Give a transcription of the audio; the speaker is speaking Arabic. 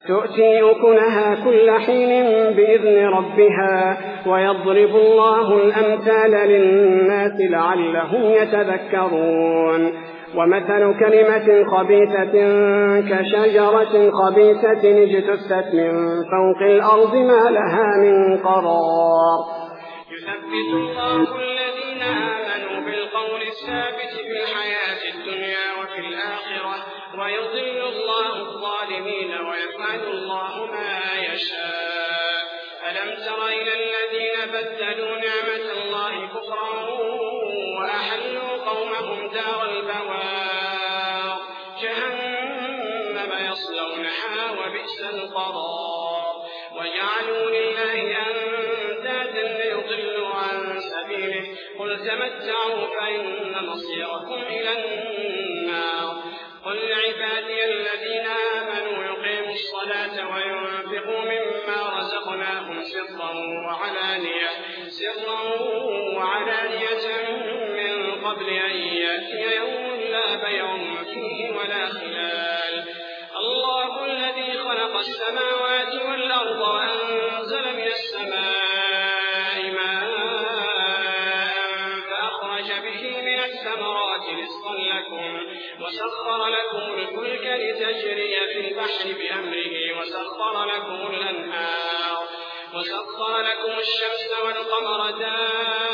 تؤتي أكلها كل حين بإذن ربها ويضرب الله الأمثال للناس لعلهم يتذكرون ومثل كلمة خبيثة كشجرة خبيثة اجتثت من فوق الأرض ما لها من قرار يثبت الله الذين آمنوا بالقول الثابت في الحياة الدنيا وفي الآخرة ويضل الله الظالمين ويفعل الله ما يشاء ألم تر إلى الذين بدلوا نعمة الله كفرا وأحلوا قومهم دار البوار جهنم يصلونها وبئس القرار وجعلوا لله أندادا ليضلوا عن سبيله قل تمتعوا فإن مصيركم إلى النار قل لعبادي الذين آمنوا يقيموا الصلاة وينفقوا مما رزقناهم سرا وعلانية من قبل أن يأتي يوم لا بيع فيه ولا خلال الله الذي خلق السماوات والأرض وأنزل من السماء ماء فأخرج به من الثمرات رزقا لكم وسخر لكم الفلك لتجري في البحر بأمره وسخر لكم الأنهار وسخر لكم الشمس والقمر دائبين